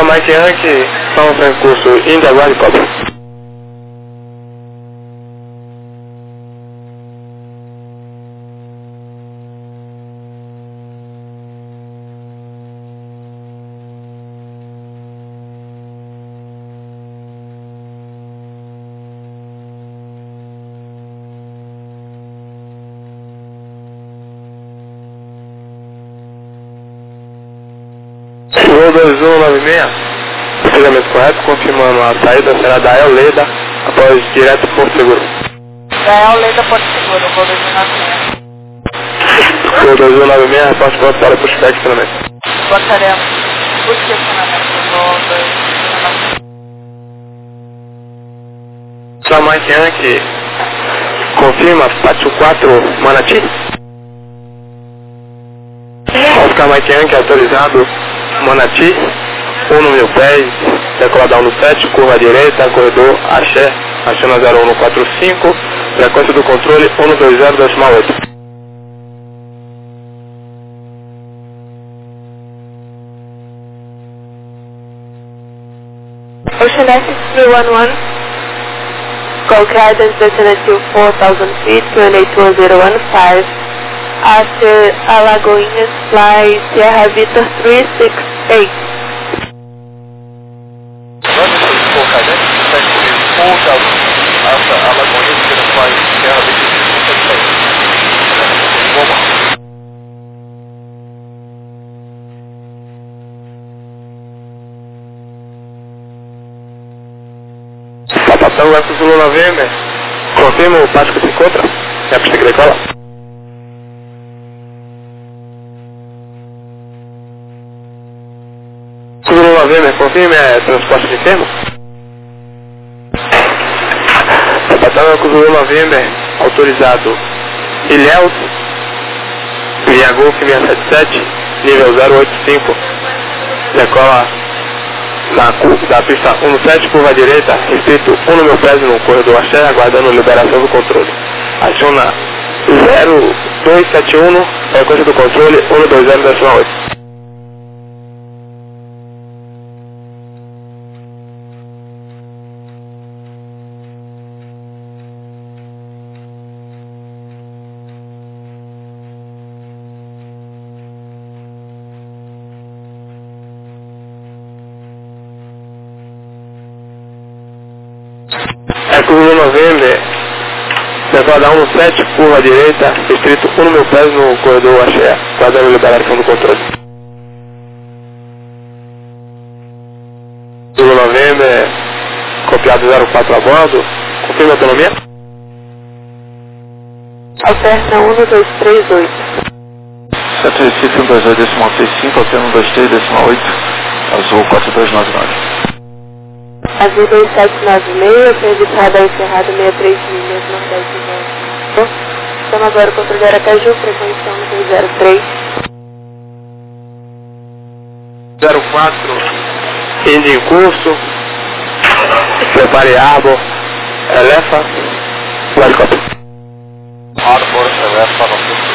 Mike Yankee, São Francisco, Índia, aguarde cobra. Voo 2196, procedimento correto, confirmando a saída será da El Leda, após direto Porto Seguro. Da El Leda, Porto Seguro, voo 2196. Voo 2196, reporte pronto para pushback de estacionamento. Botaremos o estacionamento do voo 2196. São Mike Yankee, confirma, pátio 4, Manati. Oscar Mike Yankee, autorizado, Manati, 1.000 pés, decoladão no 7, curva à direita, corredor Axé, Axé 0145, frequência do controle 120.8. Ocean S311, call guidance descended to 4,000 feet, 282015. After Alagoinhas, fly Sierra Victor 368. Papação, Eco Zulu November, confirma o pátio que se encontra, é a pista que decola. Zulu November, confirme, é transporte de termo. Papação, Eco Zulu November, autorizado Ilhéus, Via Golf 677, nível 085, decola da pista 17, curva à direita, restrito 1.000 pés no corredor Axé, aguardando liberação do controle. Aciona 0271, frequência do controle 120.8. Eco Zulu November, decoladão no 7, curva à direita, restrito 1.000 pés no corredor Axé, aguardando liberação do controle. Zulu November, copiado 04 a bordo, confirma a autonomia? Alterna 1238. Centro Recife 128.65, alterna 123.8, azul 4299. Azul 2796, registrada encerrada 63 milhas, nordeste de João. Estamos agora com o controle Aracaju, frequência 1203. 04, indo em curso, prepare Arbor, Elefa, helicóptero. Arbor, Elefa, no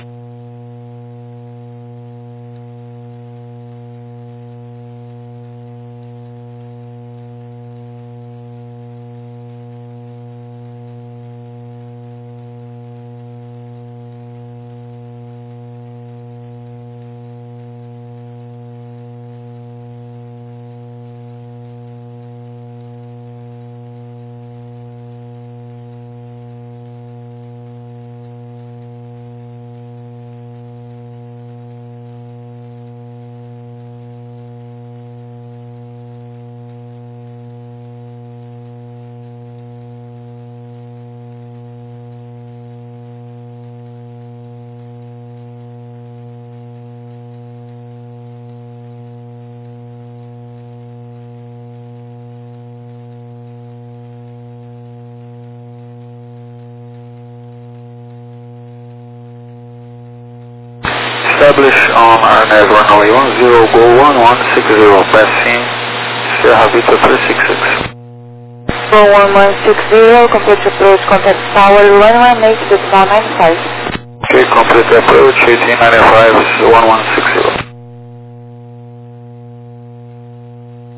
Establish on RNAV runway 10, go 1160, passing Sierra Victor 366. Go 1160, complete approach, contact power, runway make decimal 95. Okay, complete approach, 1895, 1160.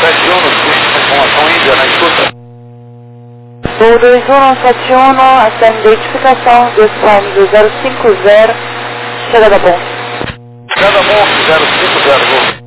informação Índia na escuta. Voo 2171, essa identificação do Spine do 050, chegada bom. Chegada bom, 050, voo.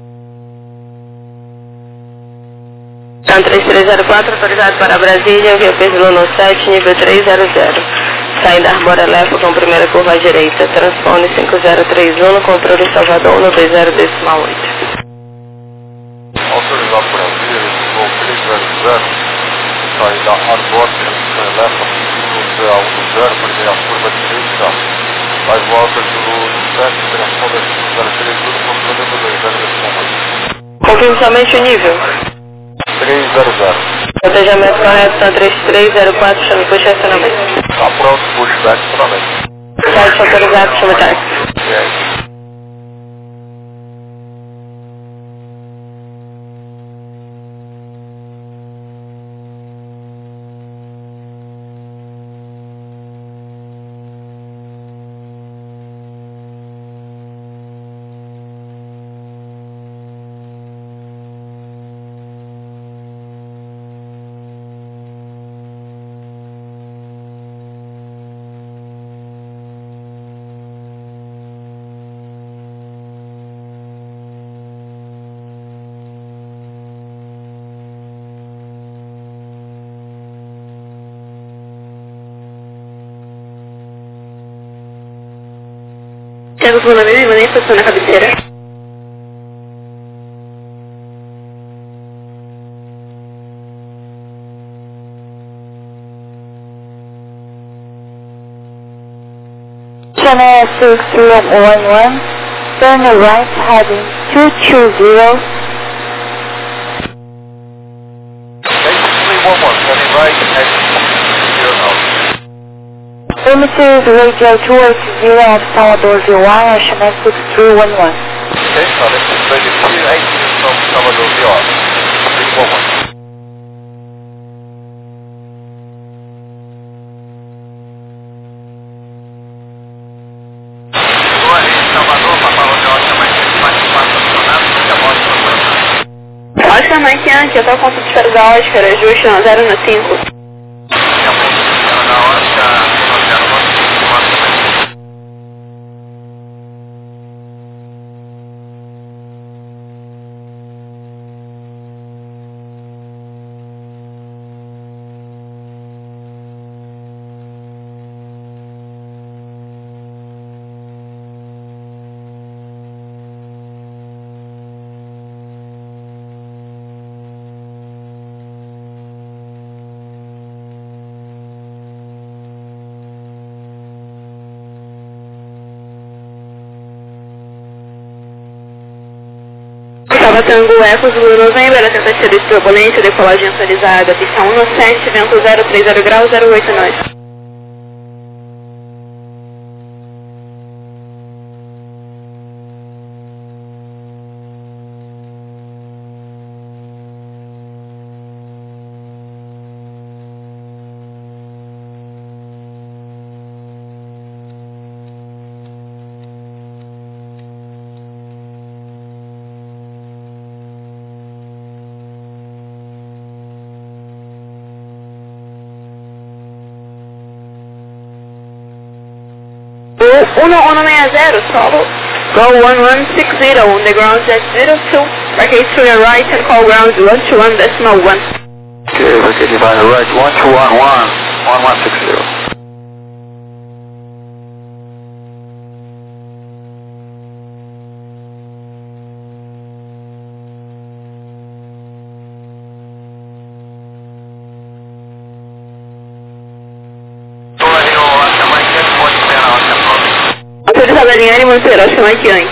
São 3304, autorizado para Brasília, via Peso 7, nível 300. Saindo Arbora Leste com primeira curva à direita, transpone 5031, controle Salvador 120,8. Autorizado Brasília, voo 300, saída Arbora Leste, nível 10, primeira curva à direita, vai volta do 7, transpone 5031, controle 120,8. Confirme somente o nível. 300. Protejamento correto, são 3304, chame por estacionamento. Tá pronto, pushback estacionamento. Site autorizado, chame táxi. Chega o nome e nem estaciona na cabeceira. Channel 6311, turn right heading 220. Turning right, heading 220. Primitive Radio 280 at Salvador Viola, Channel 6311. Okay, so this is Radio 280 from Salvador Viola. 311. Oscar Mike Yankee, até o ponto de espera da Oscar, ajuste na 0 na 5. Tango Eco, Zulu Novembro, a tentativa de turbulência, decolagem atualizada, pista 17, vento 030 graus, 08 nós. Go 1160, solo. Go 1160 on the ground at 02. Vacate to your right and call ground 121.1. Okay, vacate to your right 1211, 1160. Autorizada a linha e manter, Oscar Mike Yankee.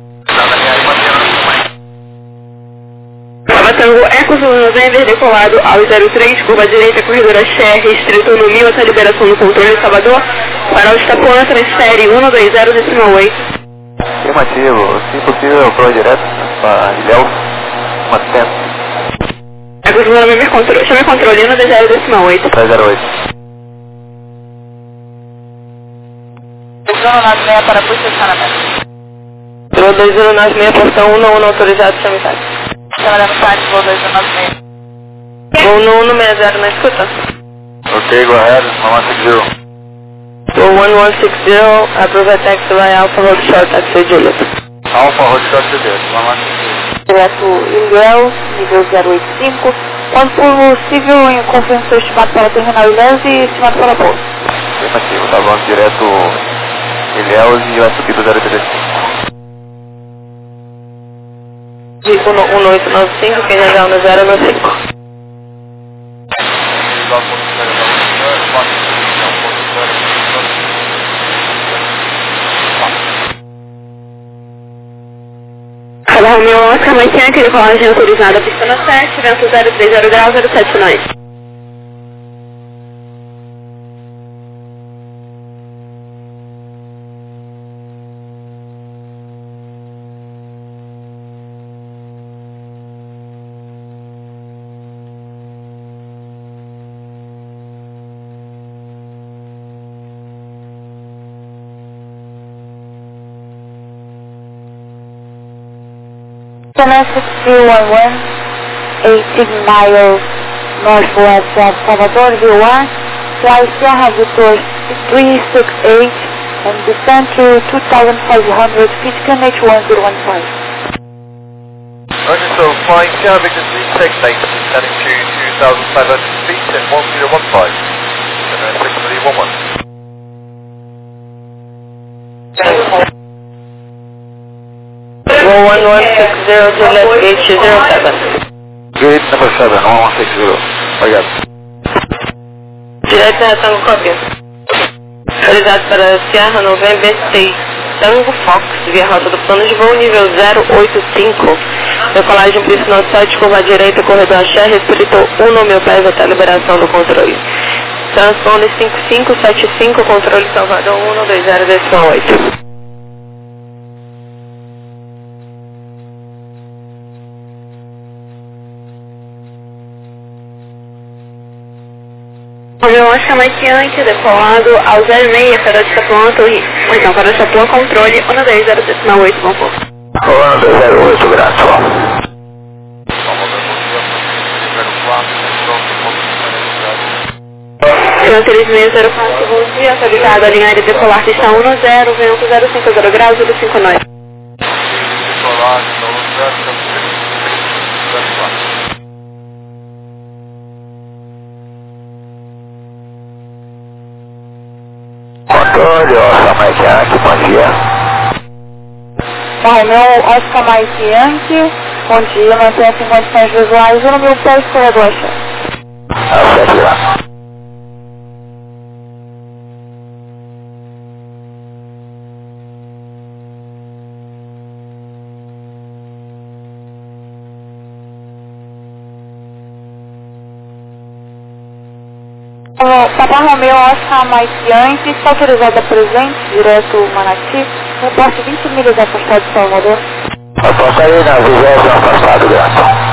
Tango Eco Zulu November, decolado ao 03, curva direita, corredora Xé, restrito no 1000 até liberação do controle de Salvador, para o Estapona, transfere 120,8. Afirmativo, se possível, prova direto para Ilhéus, uma 100. Eco Zulu November, chame controle 120,8. 308. Zona 96 para posicionamento. 2196, portão 11 autorizado, chame táxi. Trabalhando no site, voo 296. Voo no 160, na escuta? Ok, go ahead, 1160. Voo 1160, approve a taxi by Alpha Road Short Taxi Juliet. Alpha Road Short Juliet, 1160. Direto Ilhéus, nível 085. Quando possível, confirme seu estimado para terminal Ilhéus e estimado para pouso. Afirmativo, tá bom, direto Ilhéus e vai subir do 035. De 1895, quem já no 095. Cada Romeo Oscar, mas tem aquele colagem autorizada, pista na 7, vento 030 grau, 07 nós. Domestic 311, 18 miles northwest of Salvador, Rio 1, fly Sierra Victor 368 and descend to 2,500 feet, QNH 1015. Okay, so flying Sierra Victor 368, descending to 2,500 feet at 1015. And 611. Roll 1160 Juliet Gate 07. Gate number 7, 1160. Obrigado. Direto Tango Cópia. Autorizado para Sierra November 6. Tango Fox, via rota do plano de voo nível 085. Decolagem pista no 7, curva à direita, corredor axé, restrito 1 mil pés até a liberação do controle. Transponder 5575, controle Salvador 120,8. Romeo Oscar Mike Yankee, decolado ao 06, para Chapua, Torre. Então, para Chapua, controle 120,8, bom pouco. 108, grato. Senhor 3604, bom dia, autorizado a linha aérea decolar, pista 10, vento 050 graus, 059. Controle, Oscar Mike Yankee, bom dia. Romeo Oscar Mike Yankee, bom dia, mantenha em condições visuais, 1 mil pés, corredor axé. Aceite, grato. Papa Romeo Oscar Mike Yankee, está autorizado a presente, direto Manati, no posto 20 milhas afastado de Salvador. Eu posso ir na 20ª afastado, grato.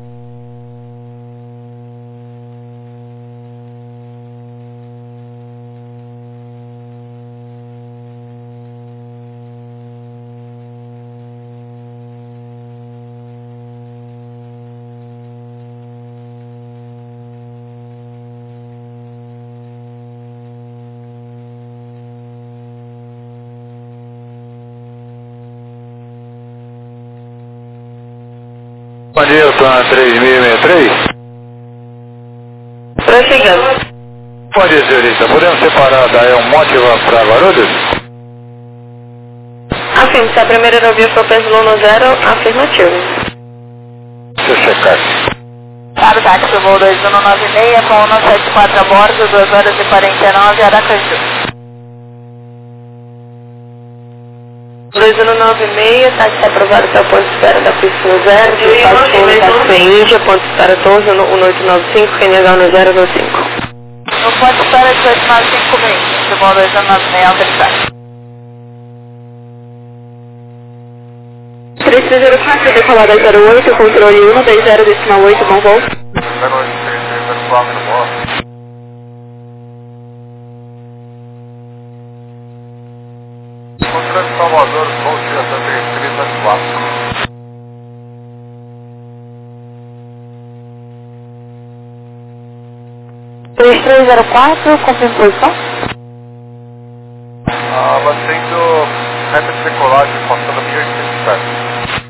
Bom dia, eu estou na 3063. Prosseguindo. Bom dia, senhorita. Podemos separar da Elmótiva para Guarulhos? Afirmo, se a primeira aerovia for Peso no 0, afirmativo. Deixa eu checar. Para o táxi, voo 2196, com 174 a bordo, 2 horas e 49, Aracaju. 2196, táxi aprovado para o ponto de espera da pista no 0, de táxi Índia, ponto de espera 12, no 1895, QNH no 025. No ponto de espera 1895 meio, de voo 2196, autorizado. 3304, decolada 08, controle 120,8, bom voo. Salvador, bom dia, 3334. 3304, confirme posição. Mantendo reta de decolagem, passando 1.800 pés.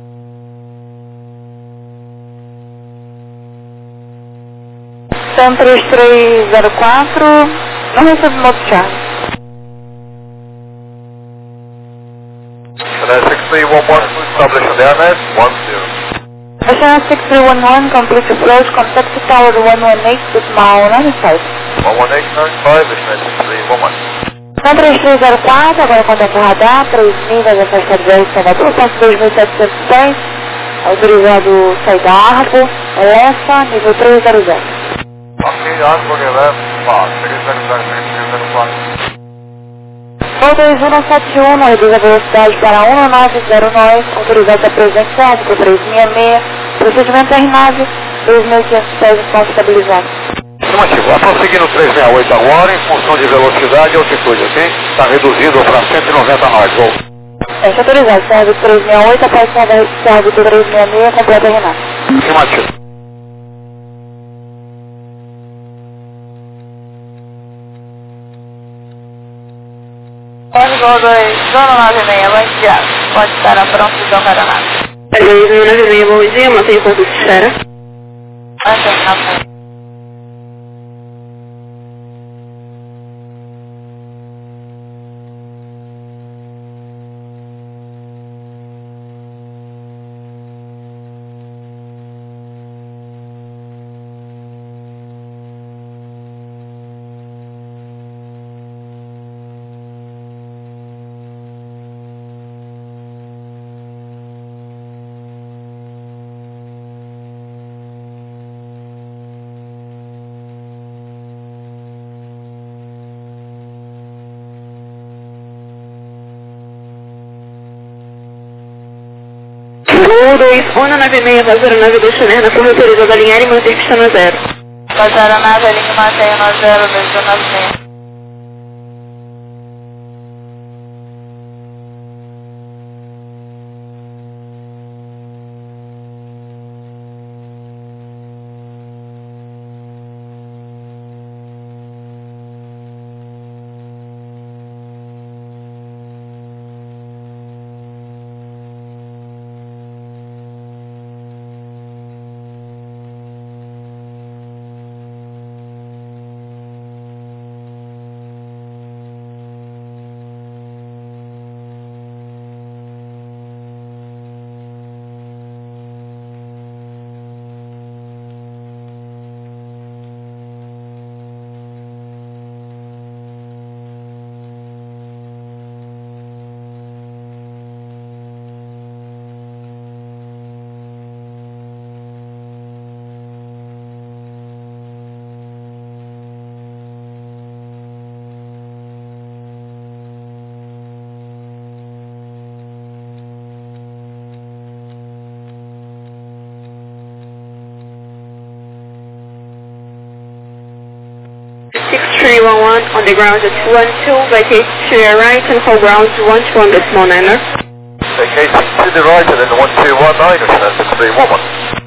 Sam 3304, não recebe modo charge. Channel 6311, establish on the airnet, 10. Channel 6311, complete approach, contact the tower 118 with mile 95. 11895, Channel 6311. Sam 3304, agora contacto o radar, 3.000, vai afastar de Salvador, passo 2.710, autorizado sair da Arbo, EFA, nível 300. Ok, Arbo, left, 300, Voo 2171, reduz a velocidade para 1909, autorizado a presença árbitro 366, procedimento R9, 2.500 pés de ponto estabilizado. Afirmativo. Vai prosseguindo 368 agora, em função de velocidade e altitude, ok? Está reduzindo para 190 nós, voo. Teste autorizado, árbitro 368, após árbitro 366, completa R9. Afirmativo. Gol 2, zona 96, bom dia. Pode estar a prontidão para a nave. 296, bom dia, mantenha o ponto de espera. Mantém. Gol 2, 196, vazou 9 do Channel, na forma autorizada a alinhar e manter pista no zero. Vazar a nave, alinhe e mantenha no 0, 296. On the ground at 12, vacate to your right and hold ground 12 on the small niner. Vacating to the right and then 1219, Channel 6311.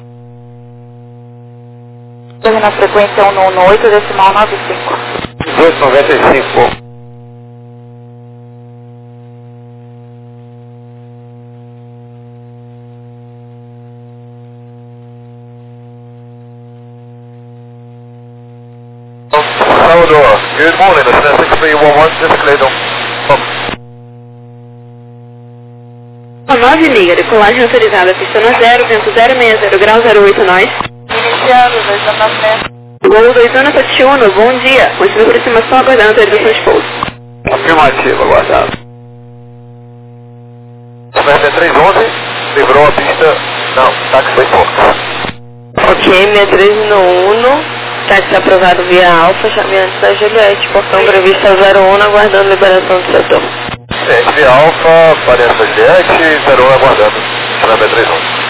Torre na frequência 118, decimal 95. 1895. Salvador, good morning, Channel 6311, just cleared on. 9 milha, decolagem autorizada, pista no 0, vento 060, grau 08 nós. Iniciando, 296. Gol 2171, bom dia. Continua aproximação aguardando autorização de pouso. Afirmativo, aguardado. Channel 311, livrou a pista, não, táxi foi pouco. Ok, 6391. Táxi aprovado via Alfa, chame antes da Juliette, portão previsto a 01, aguardando liberação do setor. Ciente Alfa, variação Juliette, 01 aguardando, Channel 311.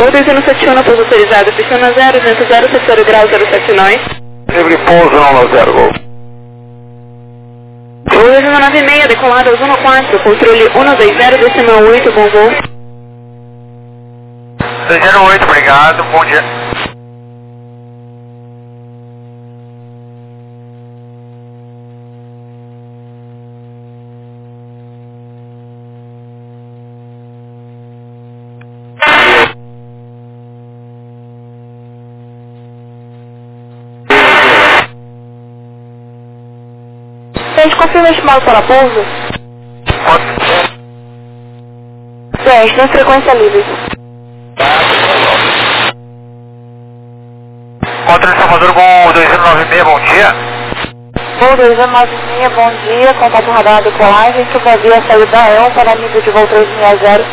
Voo 2171, pouso autorizado, pista 0, vento 070 grau 079. Livre pouso 190, gol. Voo 296, decolado 14, controle 120,8, bom voo. 208, obrigado, bom dia. A gente confirma estimado para pouso? Bem, tem frequência livre. Controle Salvador, voo 296, bom dia. Voo 296, bom dia, contato radar decolagem, subavia saída da EL para nível de voo 360.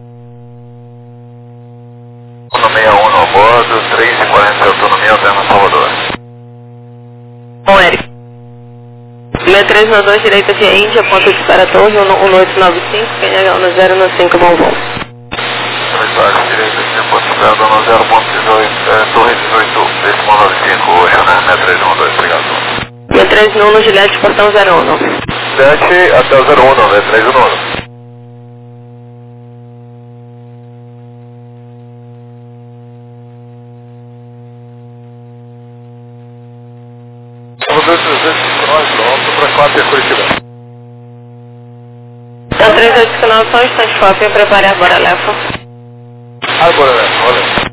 161 no bordo, 3h40 de autonomia, Alterna Salvador. Bom, Eric. 6392, direita via Índia, ponto de espera torre, 1895, PNH 1095, bom voo. Direita, ponto de espera, dono 0.18, torre 18, decimal 95, hoje, né? 6312, obrigado. 6391, Gillette, portão 01. 7 até o 01, 6319. Salvador 359, pronto, para 4 Curitiba. Então 389, só um instante, cópia, prepare a Arbora Lefa. Arbora Lefa, olha.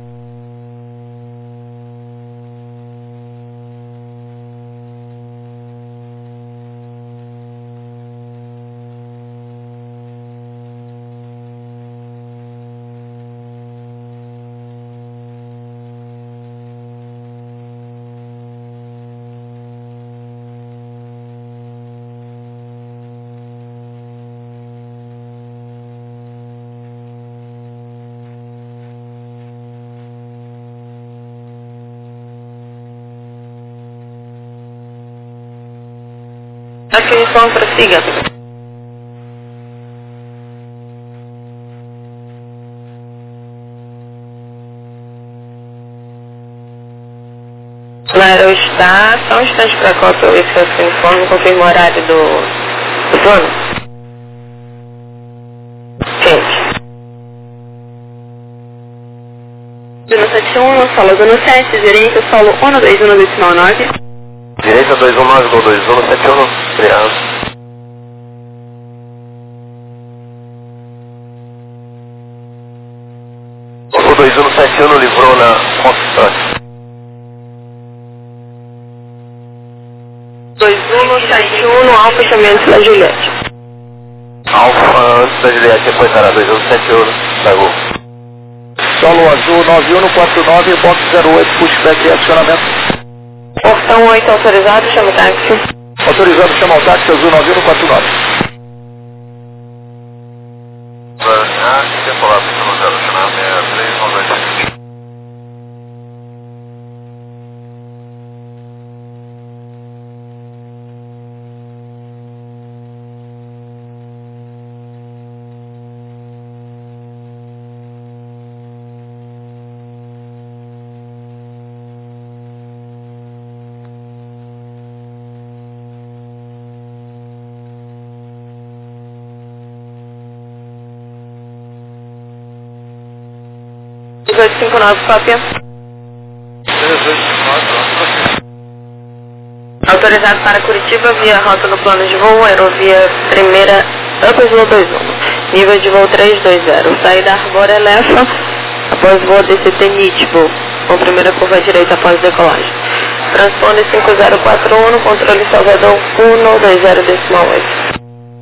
Aquisição, prossiga. Na Aerostar, só um instante para a cópia, eu esse uniforme, confirma o horário do plano. Quente. 271, solo 17, direita, solo 121,9. Direita 219, gol 2171, obrigado. O 2171 livrou na Foxtrot. 2171, Alfa, chamamento da Juliette. Alfa antes da Juliette, depois era 2171, da Gol. Solo azul 9149, box 08, pushback e acionamento. Portão 8 autorizado, chama o táxi. Autorizado, chama o táxi azul 9149. Tempo lá, pista 0, chamar 6392. Nove, cópia. 3859, Autorizado para Curitiba via rota do plano de voo, aerovia primeira, Upper voo 21. Nível de voo 320. Saída Arbora Lefa, após voo DCT Nitbo, com primeira curva direita após decolagem. Transpone 5041, controle Salvador 120,8.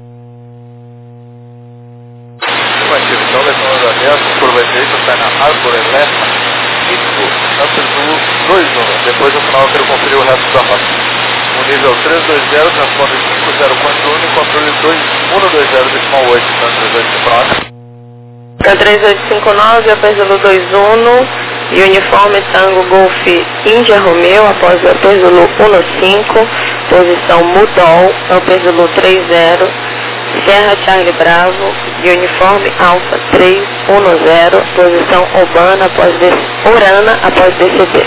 então levando aberto, curva direita, sai na Arbora Lefa, Nitbo, Upper voo 21. Depois no final eu quero conferir o resto da rota. O nível 320, transpone 5041, controle 120,8, então 3859. 3859, Upper 21, e uniforme Tango Golf Índia Romeo, após o Upper 15, posição Mudol, Upper 30, Serra Charlie Bravo, de uniforme Alfa 310, posição Orana após DCB.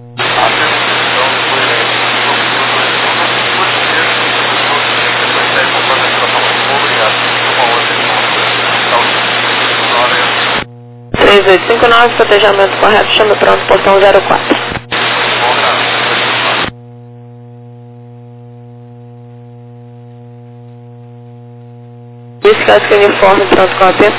Obrigado. 3859, protejamento correto, chame pronto, portão 04. Descasca uniforme, pronto com AP.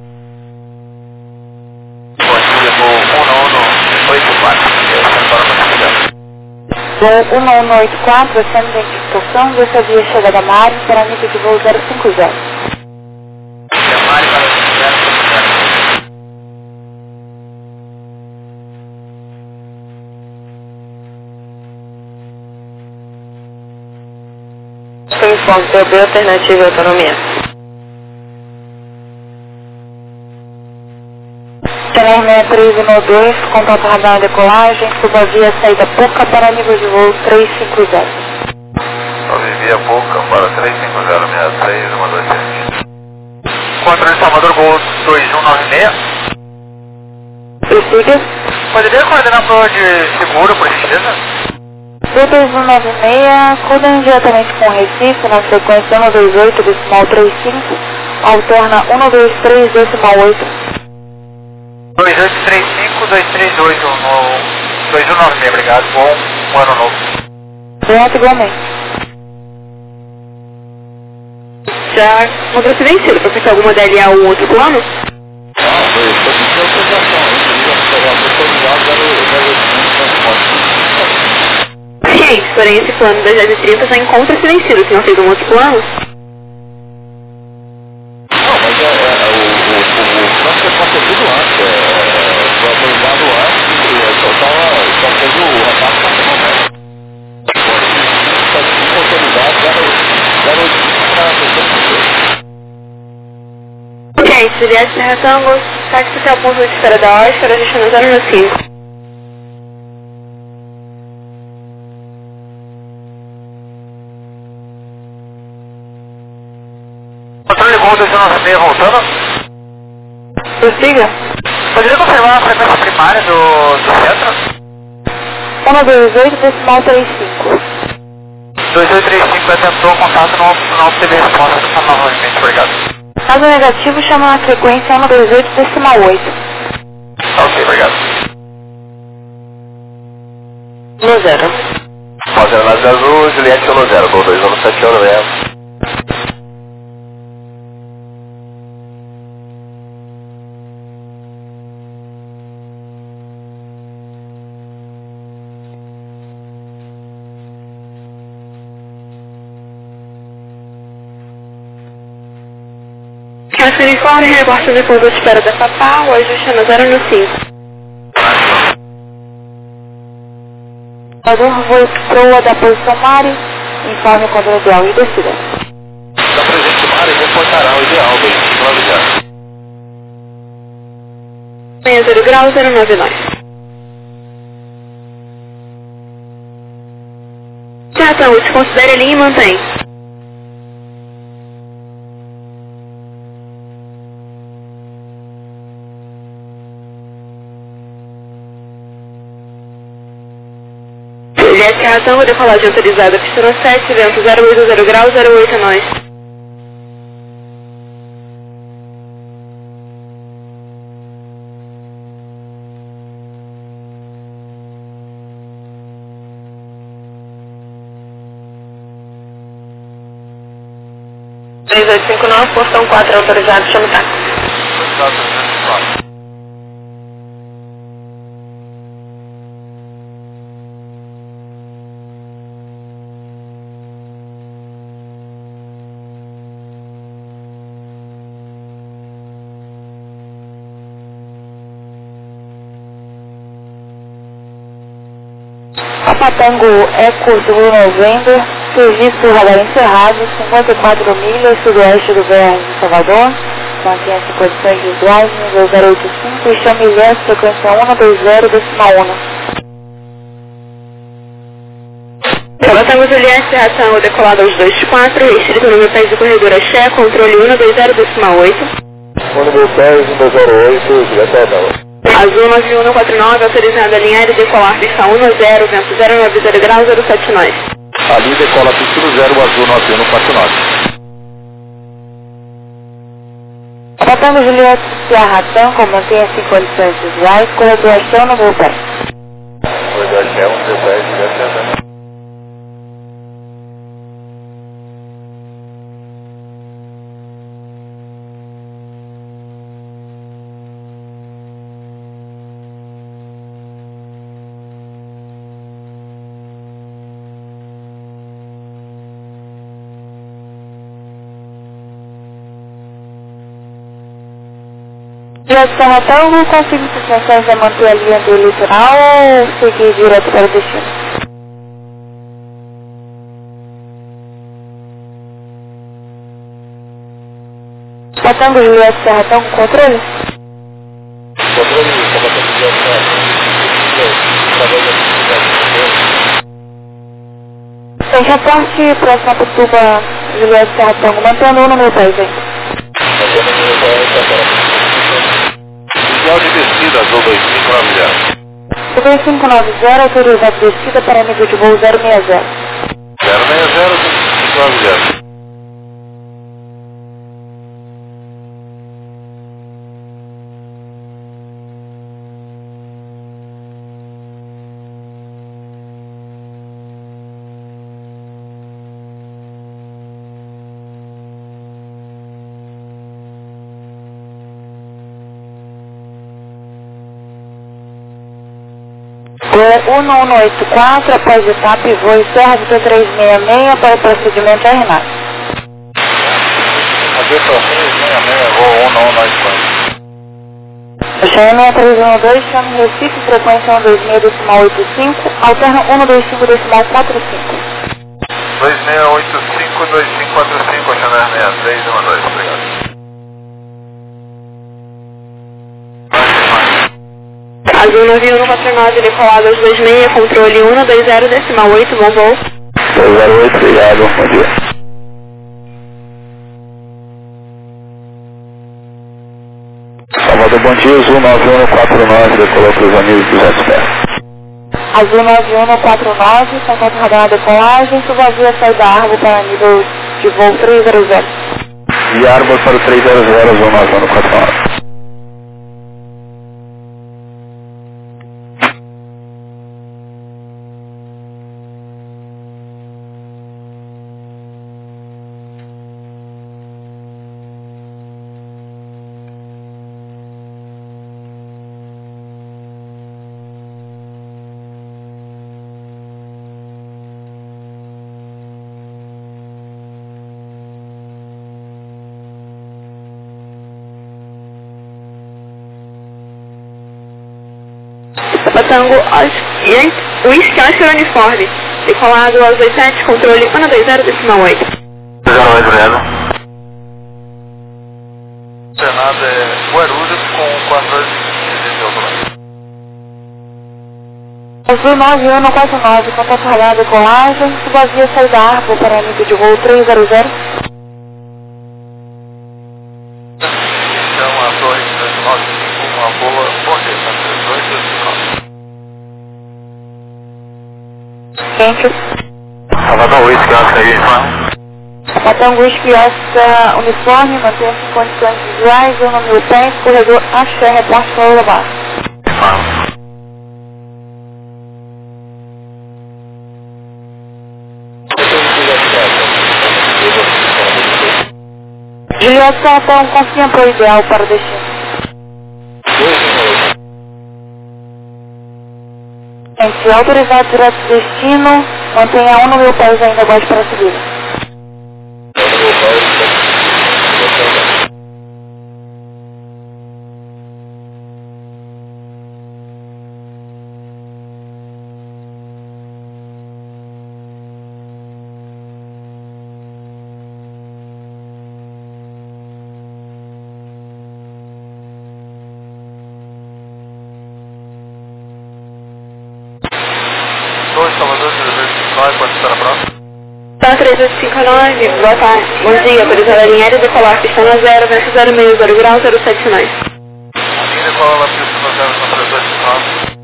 Voo 1184, sendo identificação dessa via chegada a Mari para nível de voo 050. Uniforme PB, alternativa e autonomia. Telermia 312, contato radar decolagem, subavia saída Puca para nível de voo 350. Subavia Puca para 35063, 127. Controle Salvador, Gol 2196. Prossiga. Poderia coordenar para onde seguro, por gentileza? 2196, coordenando diretamente com o Recife, na sequência 128, decimal 35, alterna 123, decimal 8. 2835, 238, no 2196, obrigado, bom ano novo. Pronto, igualmente. Já mandou se vencido para fechar alguma DLA ou outro plano? Não, foi de autorização, Ciente, porém esse plano das 10h30 já encontra-se vencido, se não fez um outro plano? Não, mas o plano foi concedido antes, foi autorizado antes e só fez o repasse naquele momento. Só tinha autorizado 085 para a Ok, Juliette Serra Tango, táxi social ponto de espera da Oscar, ajustando 095. Controle Gol 2196 voltando. Prossiga. Poderia confirmar a frequência primária do centro? 128, decimal 35. 2835 atentou contato, não obteve resposta novamente, obrigado. Caso negativo, chama na frequência 128, decimal 8. Ok, obrigado. 10. Fazendo Lázaro Azul, Juliette 10, Gol 2171 mesmo. Caça uniforme, reporta de ponto de espera da Papá, o ajuste no 095. Voo proa da posição Mari, informe quando o ideal e decida. Está presente Mário, reportará o ideal, bem, obrigado. 60 graus 099. Serra desconsidere a linha e mantém. Juliette Serra Tango, decolagem autorizada, pista 7, vento 080 graus 08 a nós. Portão 4 autorizado, chama o táxi. Papatango Eco do Novembro, serviço radar encerrado, 54 milhas sudoeste do BR de Salvador, mantenha-se em condições visuais, nível 085 e chame ILS, frequência 120, decimal 1. Patango Juliette, Serra Tango, decolado aos 24, restrito no meu pés do corredor Axé, controle 120,8. Número 10, 108, Juliette Tango. Azul 9149, autorizado a alinhar e decolar pista 10, vento 090 graus, 07 nós. Ali decola pista 0, Azul 9149. Patango Juliette, Serra Tango, mantenha-se em condições visuais, corredor Axé no meu pé. Corredor Axé, 110, Juliette Tango. Juliette Serra Tango, consigo suspensões a manter a linha do litoral ou seguir direto para o destino? Patango Juliette Serra Tango, controle? Controle, Patango Juliette Serra Tango. Tem reporte próxima Pituba, Juliette Serra Tango, mantendo no meu país ainda. Inicial de descida, Azul 2590. 2590, autorizado descida para nível de voo 060. 060, 2590. Gol 1184, após etapa e voo Serra de 366 para o procedimento RNAC. Atenção, 366, voo 1194. Chame 312, chame Recife, frequência 126,85, alterna 125,45. 2685, 2545, Chanel 6312, obrigado. Azul 9149, decolado aos 26, controle 120,8, bom voo. 208, obrigado, bom dia. Salvador, bom dia, Azul 9149, decolou para os amigos 200 pés. Azul 9149, contato radar na decolagem, subavia sai da árvore para nível de voo 300. E árvore para o 300, Azul 9149. Patango Whisky Oscar Uniforme, decolado aos 27, controle 120,8. 08, obrigado. Senado é Guarulhos com 14 Azul 9149, contato radar na decolagem, subavia sai da árvore para nível de voo 300. Então a torre 295, uma boa, bom dia, 3229. Quente. Salvador, Whisky, Oscar, uniforme. Patango Whisky Oscar Uniforme, mantenha-se em condições visuais, eu no meu pé, corredor Axé, reporte para o baixo. Juliette Serra Tango, confirma para o ideal para o destino. Gente, autorizado direto do destino, mantenha 1 no meu país ainda, aguarde para a subida. Salvador 350. 9, pode estar na próxima. Tá 3859, boa tarde. Bom dia, autorizada a linha aérea decolar, pista na 0, verso 06, 0 grau, 07 sinais. Linha decolar, pista na 0, com 3859.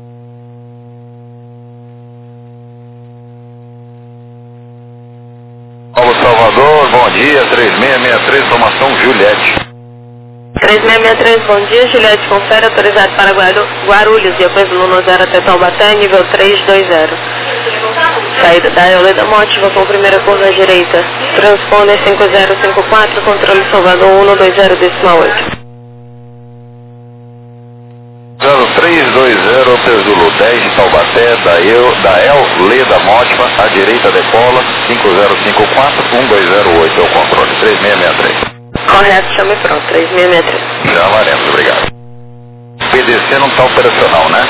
Paulo Salvador, bom dia, 3663, informação Juliette. 3663, bom dia, Juliette, confere, autorizado para Guarulhos, depois do Luno 0 até Taubaté, nível 320. Saída da Euleda Mótiva com primeira curva à direita. Transponder 5054, controle Salvador 120,8. 0320, Pesulo 10, Taubaté, da Euleda Mótima, à direita decola, 5054, 1208 é o controle, 3663. Correto, chame pronto, 3663. Já varemos, obrigado. PDC não está operacional, né?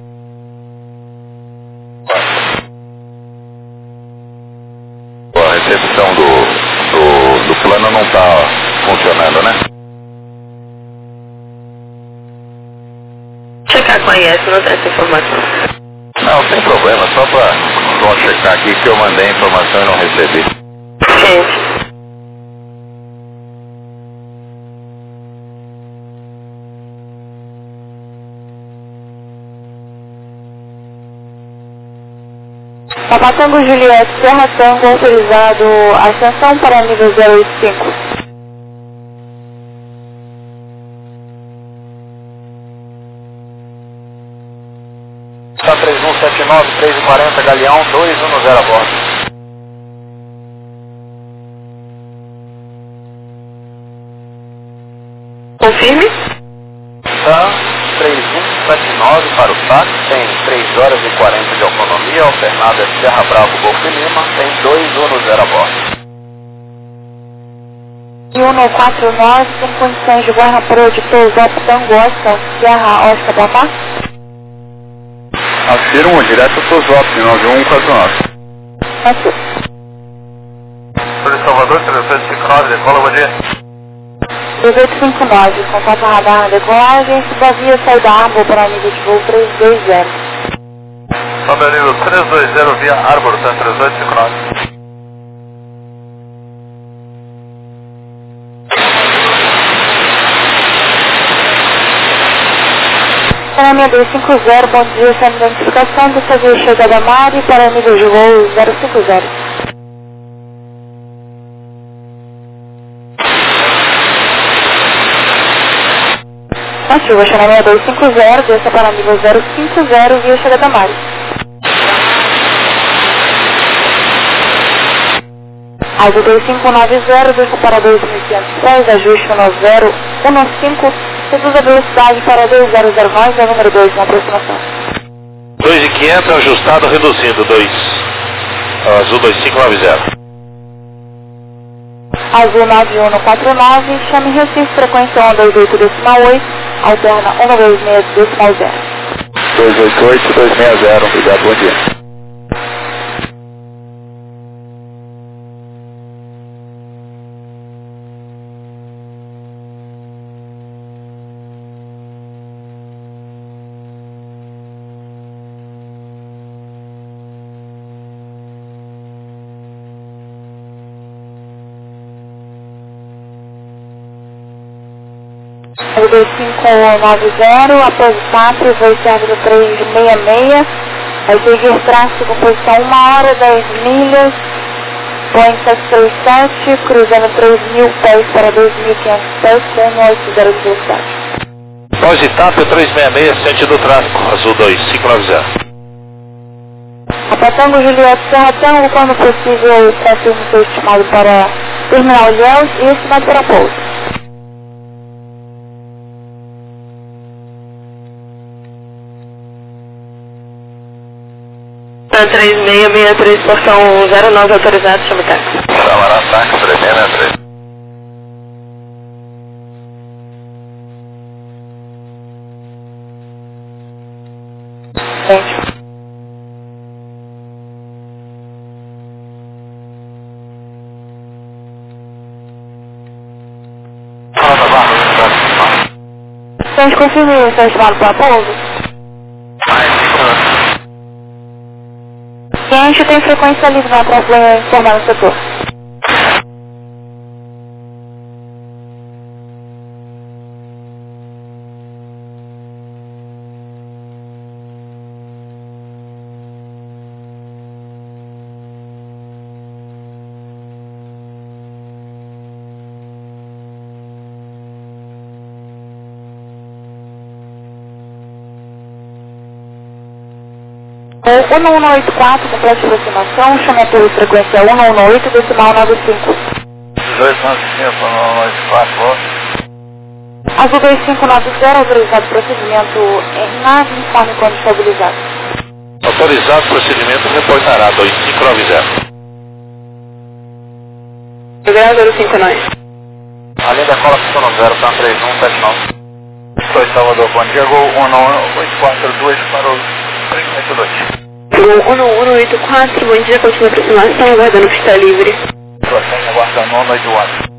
A recepção do plano não está funcionando, né? Checar com a IS, não tem essa informação. Não, sem problema, só para checar aqui que eu mandei a informação e não recebi. Gente. Tabatango Juliette, Serra Tango, autorizado, ascensão para nível 085. Está 3179, 340, Galeão, 210 a bordo. Confirme. Está 3179 para o TAC, tem 3 horas e 40 de autonomia, alternada é Serra Bravo, Golfo Lima, tem 210 a bordo. E 149, com condições de Guarna-Pro de Pousop Tangosta, Serra Oscar Papá. Afirmo direto para os votos, 9149. Aqui. Por Salvador, 3859, decola, bom dia. 1859, contato radar na decolagem, Cidavia sai da Arbor para nível de voo 320. Sobe a nível 320 via Arbor, tá 3859. Para 6250, bom dia, sem identificação, dessa via chegada Mari para nível de voo 050. Chuva, chama 6250, desça para nível 050, via chegada Mari. Alvo 2590, desça para 2500 pés, ajuste no 015, reduz a velocidade para 2009, é o número 2 na aproximação. 2500 ajustado, reduzindo, 2. Azul 2590. Azul 9149, chame Recife, frequência 128,8, alterna 126,0. 288-260, obrigado, bom dia. O 2590, após o 4, voo término 366, vai seguir tráfego, posição 1 hora, 10 milhas, Boeing 737, cruzando 3.000 pés para 2.500 pés, com 80 de velocidade. Pós-TAP 366, sentido tráfego, azul 2590. Apatango Juliette Serra Tango, quando possível, confirme seu estimado para terminal Ilhéus e estimado para pouso. Tá 3663, portão 09, autorizado, chama o táxi. Samará, táxi 3663. Gente. Gente, confirme seu estimado para pouso. Seguinte, tem frequência livre na próxima informar no setor. O 1184, complexo de aproximação, chame a torre frequência 118, decimal 95. 1895, 1184, Azul 2590, autorizado procedimento em nave, informe quando estabilizado. Autorizado procedimento, reportará 2590. Grau 059. além da cola funcionou 0, tá 3179. Foi Salvador, bom dia, Gol 11842 para o 382. Gol 1184, bom dia, continua a aproximação, aguardando pista livre. Você aguarda 981.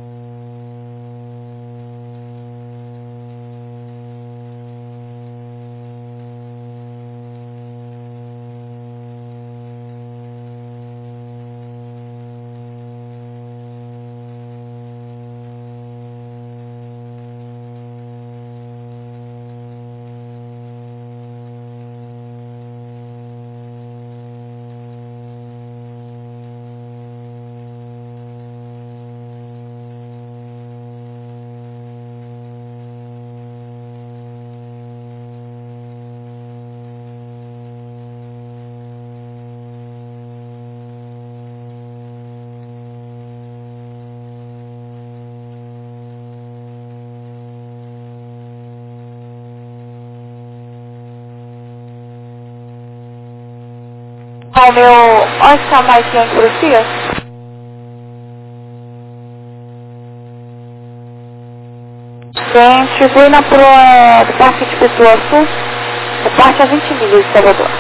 O meu, onde está mais cliente por si? Gente, fui na proa do Parque de Pituaçu, do Parque a 20 milhas de Salvador.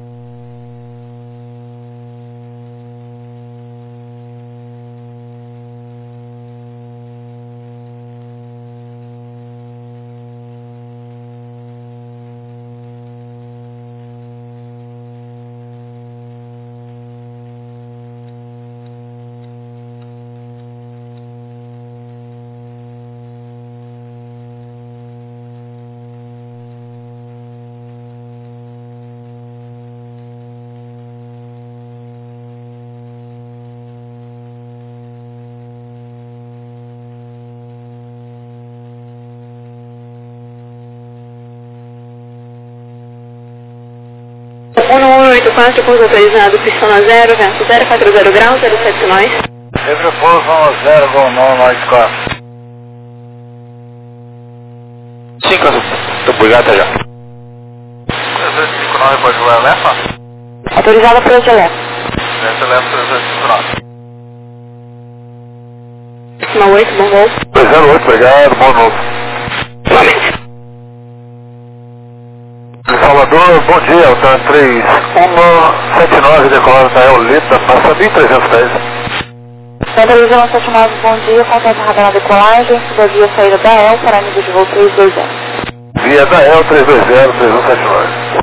O 1184, pouso autorizado, pistona 0, vento 040 graus, 07 nós. Livre pouso 10, Gol 994. 5 azul. Tô obrigado já. 359 pode voar a Lefa? Autorizada para o Gelé. Essa Lefa 359. Uma 8, bom voo. 308, obrigado, bom novo. Somente. Salvador, bom dia, Altan 3179, decolado da Eolita, passa 1310. Centro 179, bom dia, contato rápido na decolagem, via saída da EL para nível de voo 320. Via da EL 320, 3179.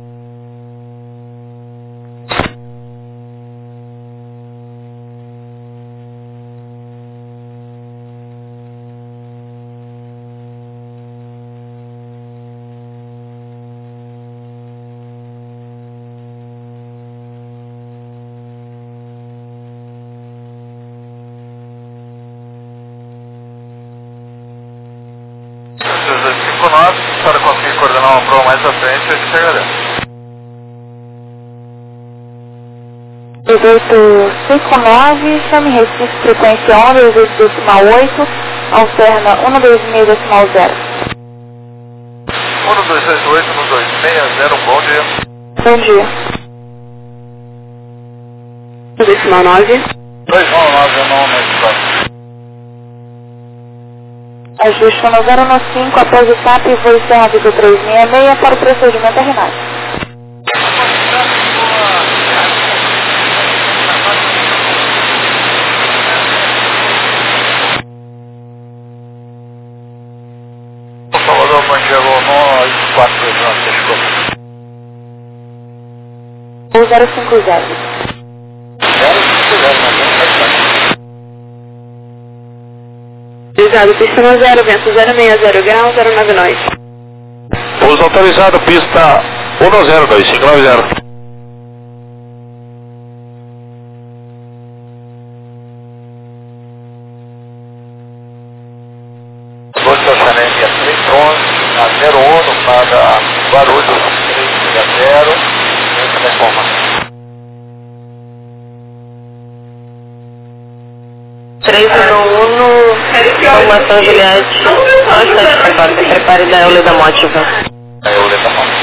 A senhora conseguir coordenar uma prova mais à frente, a gente agradece. 1859, chame Recife, frequência 11, 18,8, alterna 126,0. 1268, 1260, bom dia. Bom dia. 2,9. 21994. Ajuste no 095 após o TAP e voo encerrado do 366 para o procedimento RNAT. Salvador, bom dia, Gol 942, Francisco. 050. 050, Autorizado, pista 10, vento 060 grau, 099. Pouso autorizado, pista 102, 590. Bolsa Sanengue 311, a 01 para Guarulhos 360, entra na informação. 311, formação Juliette, prepare da Eule da Mótiva. Aí eu levo a mão.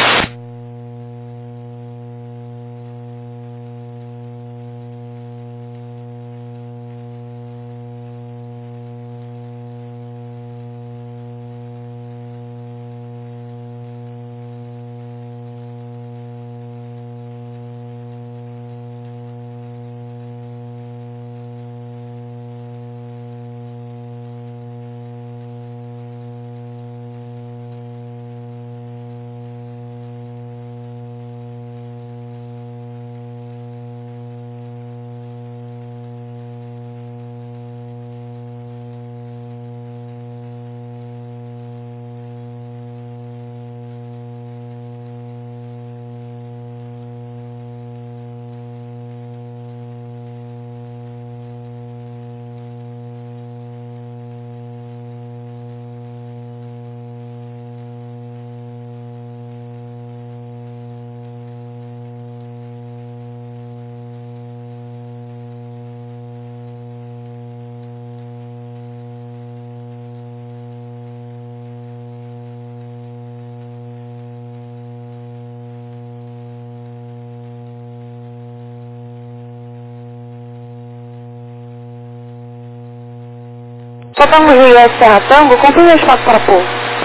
Tocamos Juliette Serra Tango, conclui o espaço para pouso.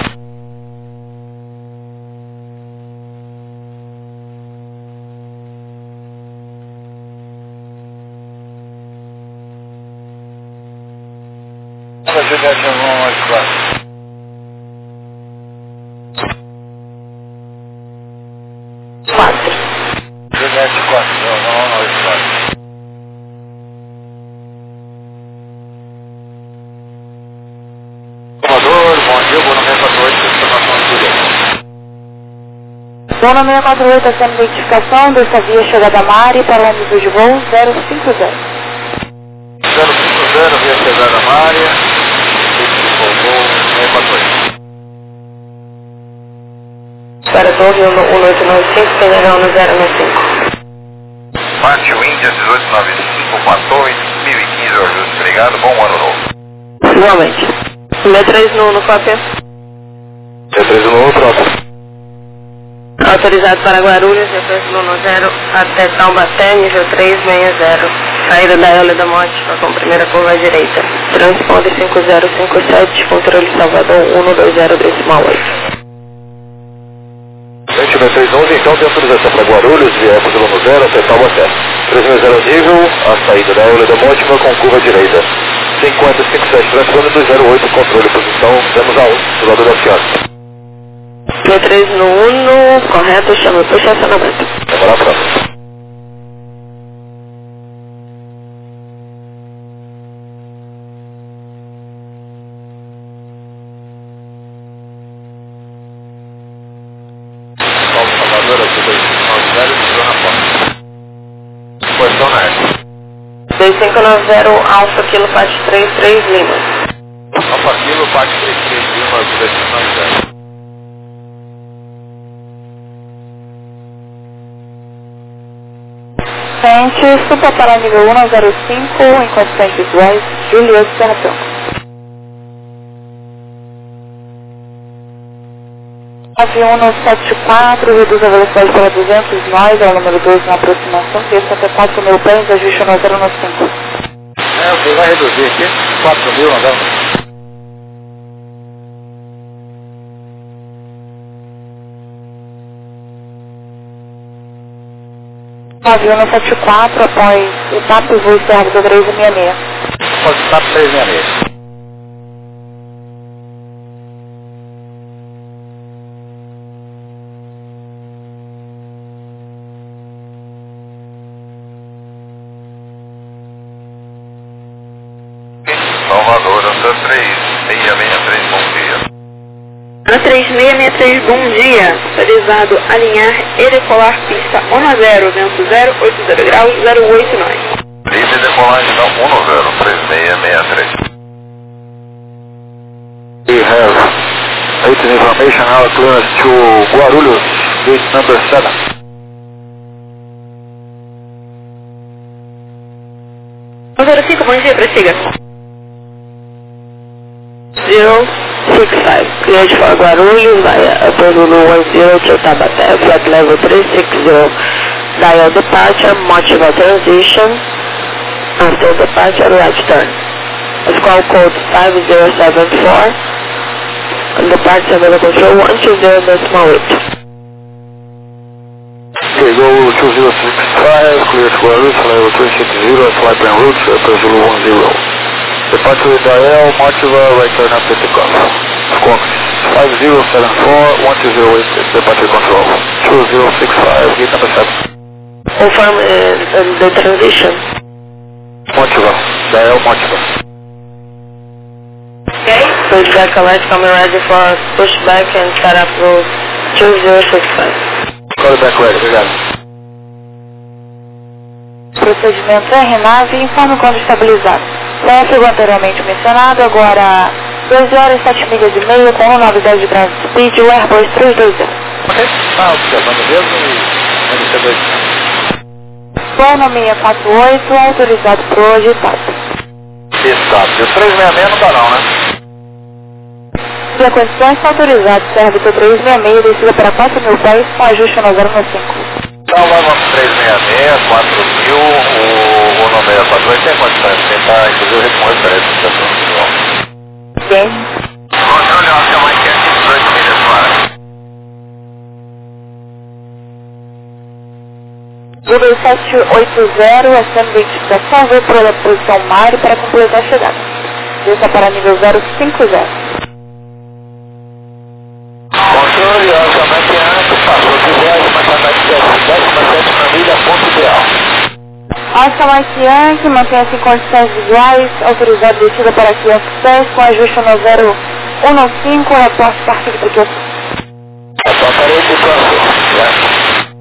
Juliette 194. Juliette 4, 194. Salvador, bom dia, vou no 648, informação de Juliette. Zona 648, essa identificação dessa via chegada a Mari para o ônibus de voo 050. 050, via chegada a Mária, voo 648. Para Torre 1895, general no 095. Pátio Índia 1895, Platô, 2015, Augusto, obrigado, bom ano novo. Igualmente. 63 no cópia. 63 no próximo. Autorizado para Guarulhos, depois no 0 até Taubaté, nível 360. Saída da Eule da Mótica com primeira curva à direita. Transponder 5057, controle Salvador 120 decimal 8. 2311, então tem autorização para Guarulhos, via Época 0 até Taubaté. 360 nível, a saída da Eule da Mótica com curva à direita. 5057, transponder 208, controle posição, temos a 1, do lado da senhora. 63 no 1, correto, chama para estacionamento. Vamos lá, próximo. Salvador, aqui 290, tirou na porta. Posição na época. 2590, Alfa Kilo Pátio 33 Lima. Alfa Kilo, Pátio 33 Lima, 290. Frente, suba para nível 105, em condições visuais, Juliette Serra Tango. Avião 174, reduz a velocidade para 200 nós, é o número 2 na aproximação, desça até 4.000 pés, ajuste no 095. Você vai reduzir aqui, 4.000, andando. Avião 174, após o TAP voo Serra do 366. Pode estar 366. Na 3663, bom dia. Autorizado alinhar e decolar pista 10, vento 080 graus, 089. Livre decolagem da 10, 3663. We have latest information now clearance to Guarulhos, gate number 7. 105, bom dia, prossiga. 065, cleared for Guarulhos via upper Lulu 10 to Tabaté, flight level 360, dial departure, Motiva transition, after departure, right turn. Squall code 5074, and departure under control 120.8. Okay, go 2065, clear to Guarulhos, level 360, flight plan route, upper Zulu 10. Departure with Dial, Motiva, right turn after takeoff. Squawk 5074, 1208, departure control. 2065, gate number 7. Confirm the transition. Motiva, Dial, Motiva. Okay. Pushback alert coming ready for pushback and start up route 2065. Call it back ready, obrigado. Procedimento RNAV, informe quando estabilizado. Tráfego anteriormente mencionado, agora 2 horas 7 milhas e meia com 1,910 graus de speed, o Airbus 320. Ok, observando mesmo e NC2. Plano 648, autorizado para hoje, TAP. Exato, e o 366 não dá não, né? De a condições está autorizado, serve do 366, descida para 4.000 pés, com ajuste no 015. Então vamos 366, 4000, o 9648 tem condições de tentar, inclusive, responder para essa situação. Bem. Controle Oscar Mike 18 milhas no ar. Google 780, acendo de identificação, veio para a posição Mário para completar a chegada. Desça para nível 050. Controle Oscar Mike passou de 17 milha, ponto ideal. Oscar Mike Yankee, mantenha-se em condições visuais, autorizado descida para Yankee 10, com ajuste no 015, reporte partido para Yankee. Aparelho de próximo.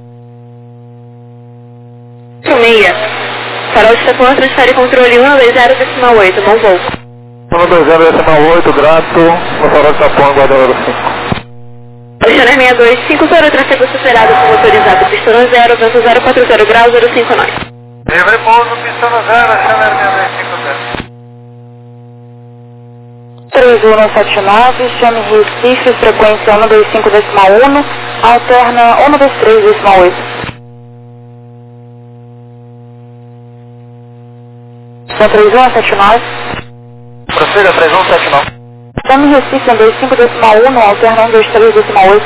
6. Farol de Itapuã, transfere controle 120.8, bom voo. 120.8, grato, no farol de Itapuã, Guarulhos 5. Oceaner 62, 50, tráfego acelerado com motorizado, pista 0, vento 040 graus, 059. Livre pouso, pista 0, Oceaner 6259. 3179, chame Recife, frequência 125.1, alterna 123.8. São 3179. Prossiga 3179. Chame Recife 125.1, alterna 123.8.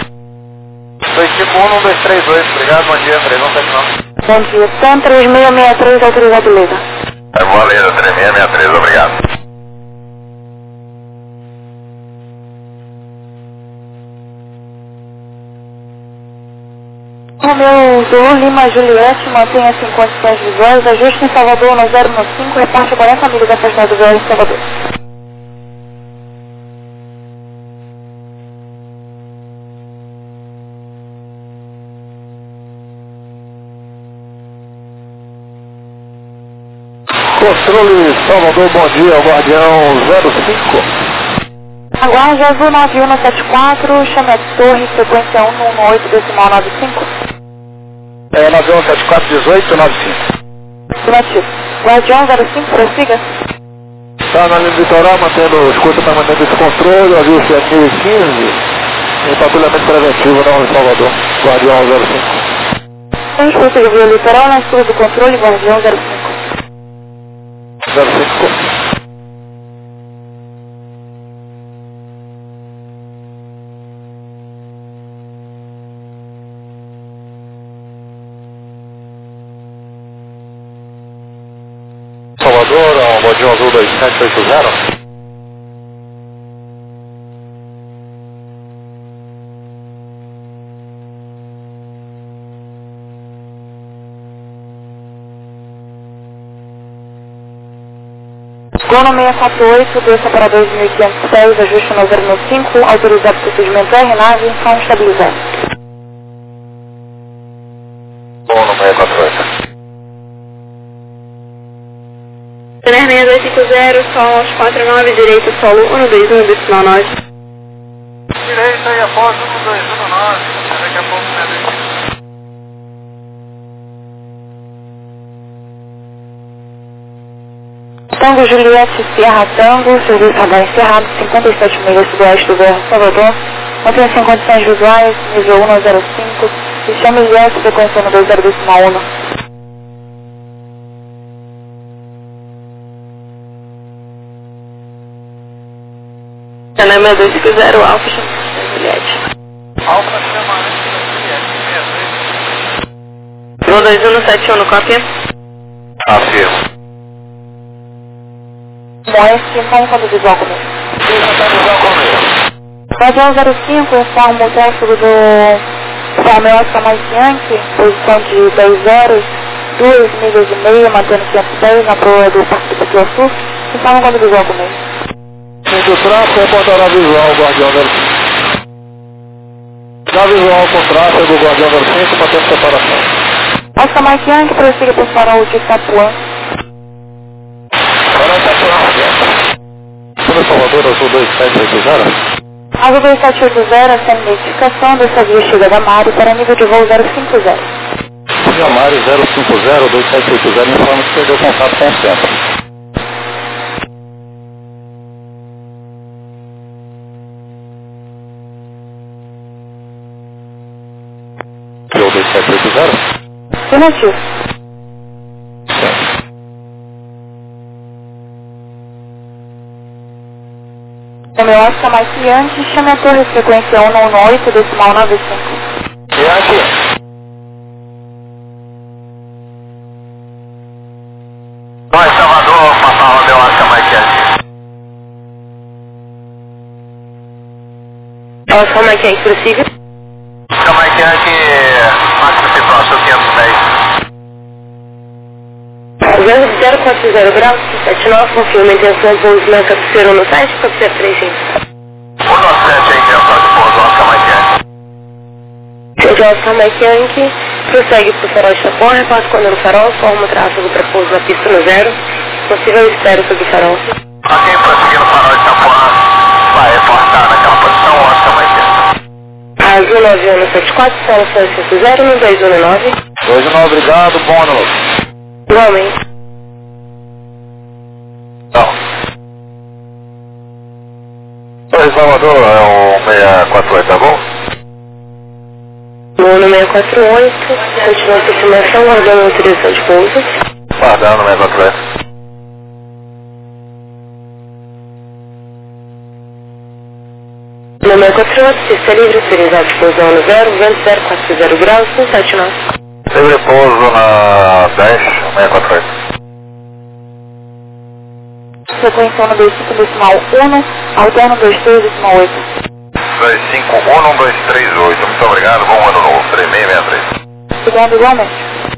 251, 1238, obrigado, bom dia, 3179. Bom dia, TAM 3663, autorizado liga. Valeu, 3663, obrigado. Romeu Zulu Lima Juliette, mantenha-se em condições visuais, ajuste em Salvador no 015, reparte 40 milhas afastado do VL em Salvador. Controle Salvador, bom dia, Guardião 05. Aguarde Azul 9174, chame a torre, frequência 118.95. 91741895. Afirmativo. Guardião 05, prossiga. Está na linha litoral, mantendo escuta permanente desse controle, ajuste a 1015, em patrulhamento preventivo não em Salvador, Guardião 05. Temos prossiga via litoral, na escuta do controle, Guardião 05. 05. Salvador, ao Guardião Azul 2780. Bono 648, desça para 2.506, ajuste no 065, autorizado procedimento R, nave, som estabilizado. Bono 648. Center 6250, solo 49, direito, solo 121, decimal 9. Direita aí após 1219, daqui a pouco não é desse. Tango Juliette Sierra Tango, serviço radar encerrado, 57 milhas sudoeste do BR Salvador, mantém-se em condições visuais, nível 105, sistema IS, frequência no 20,1. Canal 6250, Alfa, Juliette. Alfa chama antes da Juliette, 2171, cópia. Afirmo. Moeste, informa do visual comigo. Guardião 05, informa o tráfego do Palmeiras Oscar mais Yankee, posição de 10 horas, 2 milhas e meia, mantendo 510 na proa do Parque do Rio Sul. Informa do visual comigo. O tráfego reportará visual, Guardião 05. Dá visual com tráfego, Guardião 05, para ter separação. Oscar mais Yankee, prossiga para o farol de Itapuã. Salvador, Azul 2780. Azul 2780, sem identificação, dessa via chega da Mari para nível de voo 050. Via Mari 050, 2780, informa que perdeu contato com o centro. Via 2780? Afirmativo. Sim. Nome Oscar Mike Yankee, chame a torre frequência 118, decimal 95. Yankee. Nós, Salvador, Papá Romeu, Oscar Mike Yankee. Oscar Mike Yankee, prossiga. Oscar Mike Yankee, máximo se próximo 510. 040 graus, 79, confirma a intenção de pouso na cabeceira no site, cabeceira 35. 197 a intenção de pouso, Oscar Mike Yankee. Oscar Mike Yankee, prossegue para o farol de Itapuã, repassa quando no farol, forma o tráfego para pouso na pista no 0, possível espera sobre o farol. Ok, prosseguindo o farol de Itapuã, vai reforçar naquela posição, Oscar Mike Yankee. Azul 9174, solo 150 no 219. 219, obrigado, Bono. Igualmente. Não. Oi, Salvador, é o 648, tá bom? No 648, continua a aproximação, guardando a autorização de pouso. Guardando o 648. No 648, pista livre, autorizado de pouso no 0, vento 040 graus, 179. Livre pouso na 10, 648. Frequência 125, decimal 1, alterno 23, decimal 8. 251, 238, muito obrigado, bom ano novo, 3663. Obrigado igualmente.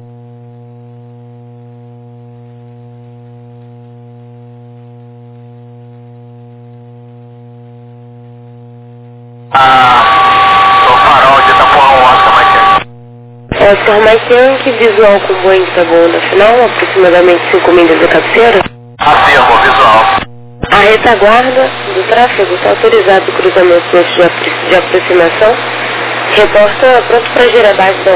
O farol de Itapuã, Oscar Mike Yankee. Oscar Mike Yankee, visual com Boeing que tá bom na final, aproximadamente 5 milhas da cabeceira. Afirmo, visual. A retaguarda do tráfego está autorizado o cruzamento de aproximação. Reporta pronto para girar base da